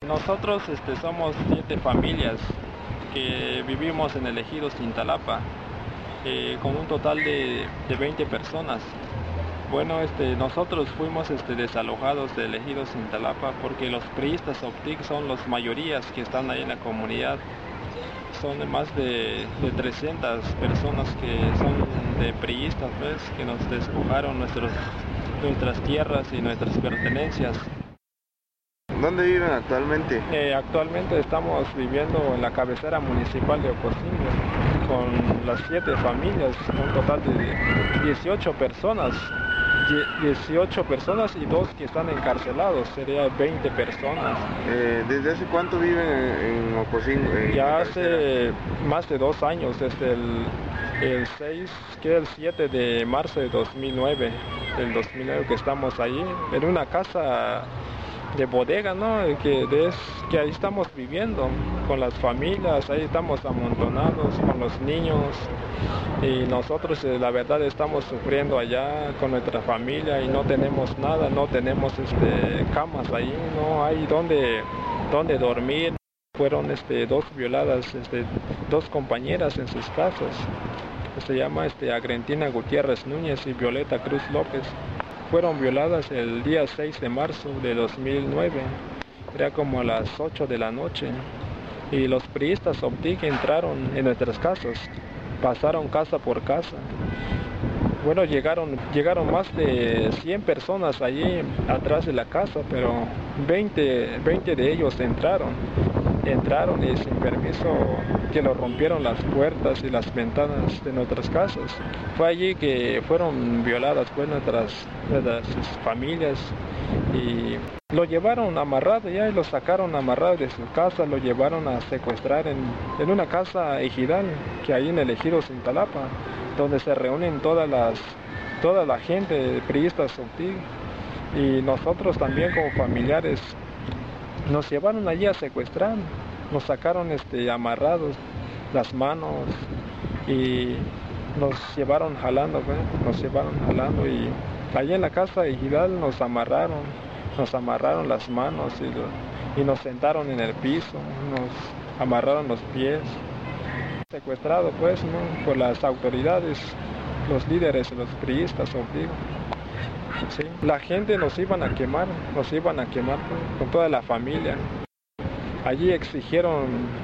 Nosotros somos 7 familias que vivimos en el ejido Cintalapa, con un total de 20 personas. Bueno, nosotros fuimos desalojados del ejido Cintalapa porque los priistas Optic son las mayorías que están ahí en la comunidad. Son más de 300 personas que son de priistas, pues, que nos despojaron nuestras tierras y nuestras pertenencias. ¿Dónde viven actualmente? Actualmente estamos viviendo en la cabecera municipal de Ocosingo con las 7 familias, un total de 18 personas. 18 personas y 2 que están encarcelados, sería 20 personas. ¿Desde hace cuánto viven en Ocosingo? Ya hace más de 2 años, desde el 6, que el 7 de marzo de 2009, del 2009 que estamos ahí, en una casa de bodega, ¿no? Que ahí estamos viviendo con las familias, ahí estamos amontonados con los niños y nosotros la verdad estamos sufriendo allá con nuestra familia y no tenemos nada, no tenemos camas ahí, no hay donde dormir. Fueron 2 violadas, 2 compañeras en sus casas. Se llama Agrentina Gutiérrez Núñez y Violeta Cruz López. Fueron violadas el día 6 de marzo de 2009, era como a las 8 de la noche, y los priistas Optic entraron en nuestras casas, pasaron casa por casa. Bueno, llegaron más de 100 personas allí atrás de la casa, pero 20 de ellos entraron y sin permiso, que nos rompieron las puertas y las ventanas de nuestras casas. Fue allí que fueron violadas pues, nuestras familias, y lo llevaron amarrado ya y lo sacaron amarrado de su casa, lo llevaron a secuestrar en una casa ejidal que hay en el ejido Cintalapa, donde se reúnen toda la gente de priistas Optic, y nosotros también como familiares nos llevaron allí a secuestrar, nos sacaron amarrados las manos y nos llevaron jalando, y allí en la casa ejidal nos amarraron las manos y nos sentaron en el piso, nos amarraron los pies. Secuestrado pues, ¿no? Por las autoridades, los líderes de los priistas Optic. Sí, la gente nos iban a quemar pues, con toda la familia. Allí exigieron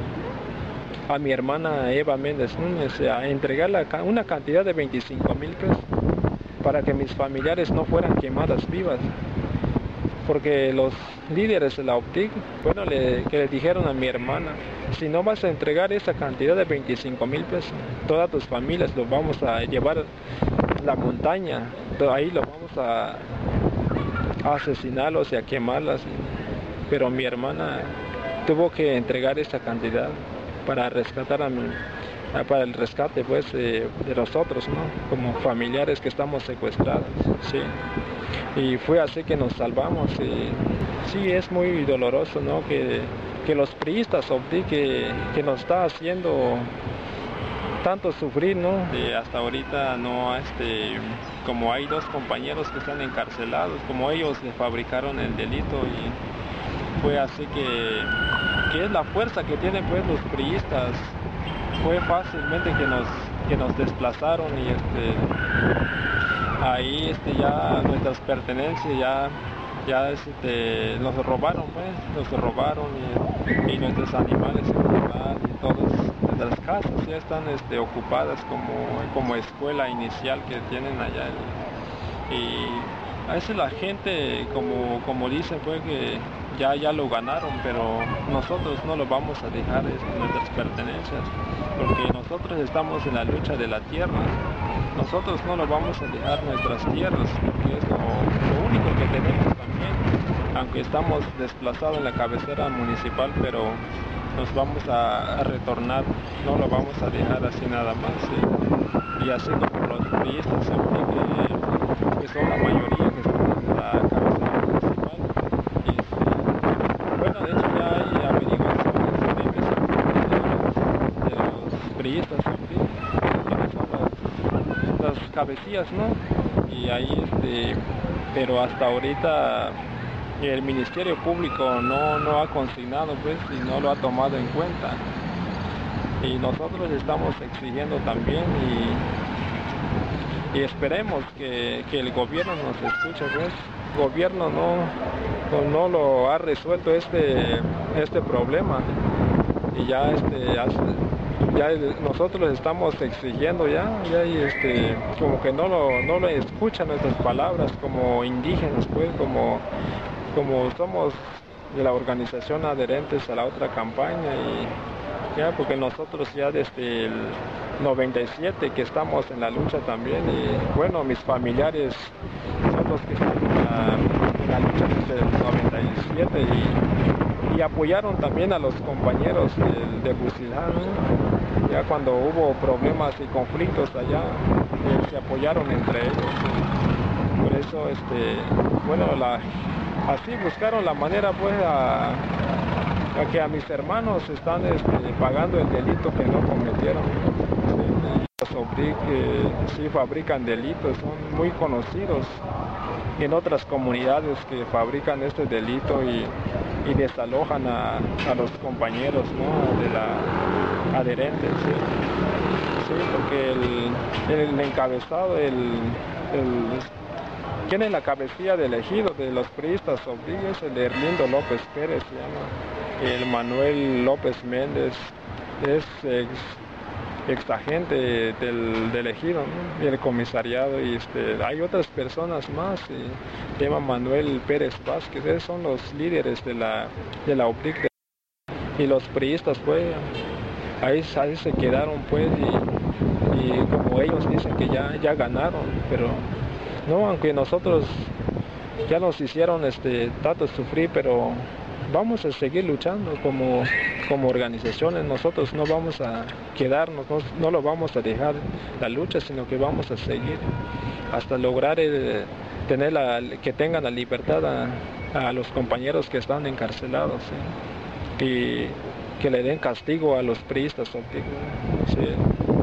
a mi hermana Eva Méndez Núñez a entregarle una cantidad de 25,000 pesos para que mis familiares no fueran quemadas vivas, porque los líderes de la Optic, bueno, que le dijeron a mi hermana: si no vas a entregar esa cantidad de 25,000 pesos, todas tus familias los vamos a llevar a la montaña, ahí los vamos a asesinarlos y a quemarlas. Pero mi hermana tuvo que entregar esa cantidad para rescatar para el rescate pues de nosotros, ¿no? Como familiares que estamos secuestrados, sí. Y fue así que nos salvamos, y sí, es muy doloroso, ¿no? Que los priistas Optic que nos está haciendo tanto sufrir, ¿no? Hasta ahorita no, como hay 2 compañeros que están encarcelados, como ellos le fabricaron el delito, y fue así que es la fuerza que tienen pues los priistas. Fue fácilmente que nos desplazaron, y ahí ya nuestras pertenencias ya nos robaron y nuestros animales y todas nuestras casas ya están ocupadas como escuela inicial que tienen allá, y a veces la gente como dicen pues que ya lo ganaron, pero nosotros no lo vamos a dejar, nuestras pertenencias, porque nosotros estamos en la lucha de la tierra. Nosotros no lo vamos a dejar nuestras tierras, porque es lo único que tenemos también, aunque estamos desplazados en la cabecera municipal, pero nos vamos a retornar, no lo vamos a dejar así nada más, ¿sí? Y así como los priistas que son la mayoría que están en la cabecera municipal, bueno, de hecho ya hay averiguaciones de los priistas, que son las cabecillas, ¿no? Y ahí pero hasta ahorita y el Ministerio Público no ha consignado pues y no lo ha tomado en cuenta. Y nosotros estamos exigiendo también y esperemos que el gobierno nos escuche pues. El gobierno no lo ha resuelto este problema y ya nosotros estamos exigiendo como que no lo escuchan nuestras palabras como indígenas pues, como somos de la organización adherentes a la otra campaña y ya porque nosotros ya desde el 97 que estamos en la lucha también y bueno, mis familiares son los que están en la lucha desde el 97 y apoyaron también a los compañeros de Fusilán, ¿no? Ya cuando hubo problemas y conflictos allá, se apoyaron entre ellos. Por eso, bueno, así buscaron la manera pues a que a mis hermanos están pagando el delito que no cometieron. Los sí fabrican delitos, son muy conocidos en otras comunidades que fabrican este delito y desalojan a los compañeros, ¿no? De la adherente, ¿sí? Sí, porque el encabezado, ¿quién es la cabecilla del ejido de los priistas Rodríguez? El Erlindo López Pérez se llama, el Manuel López Méndez es ex agente del ejido, ¿no? Y el comisariado y hay otras personas más, se llama Manuel Pérez Vázquez, esos son los líderes de la OPRIC y los priistas pues ahí se quedaron pues y como ellos dicen que ya ganaron, pero no, aunque nosotros ya nos hicieron tanto sufrir, pero vamos a seguir luchando como organizaciones. Nosotros no vamos a quedarnos, no lo vamos a dejar la lucha, sino que vamos a seguir hasta lograr que tengan la libertad a los compañeros que están encarcelados, ¿sí? Y que le den castigo a los priistas, ¿sí?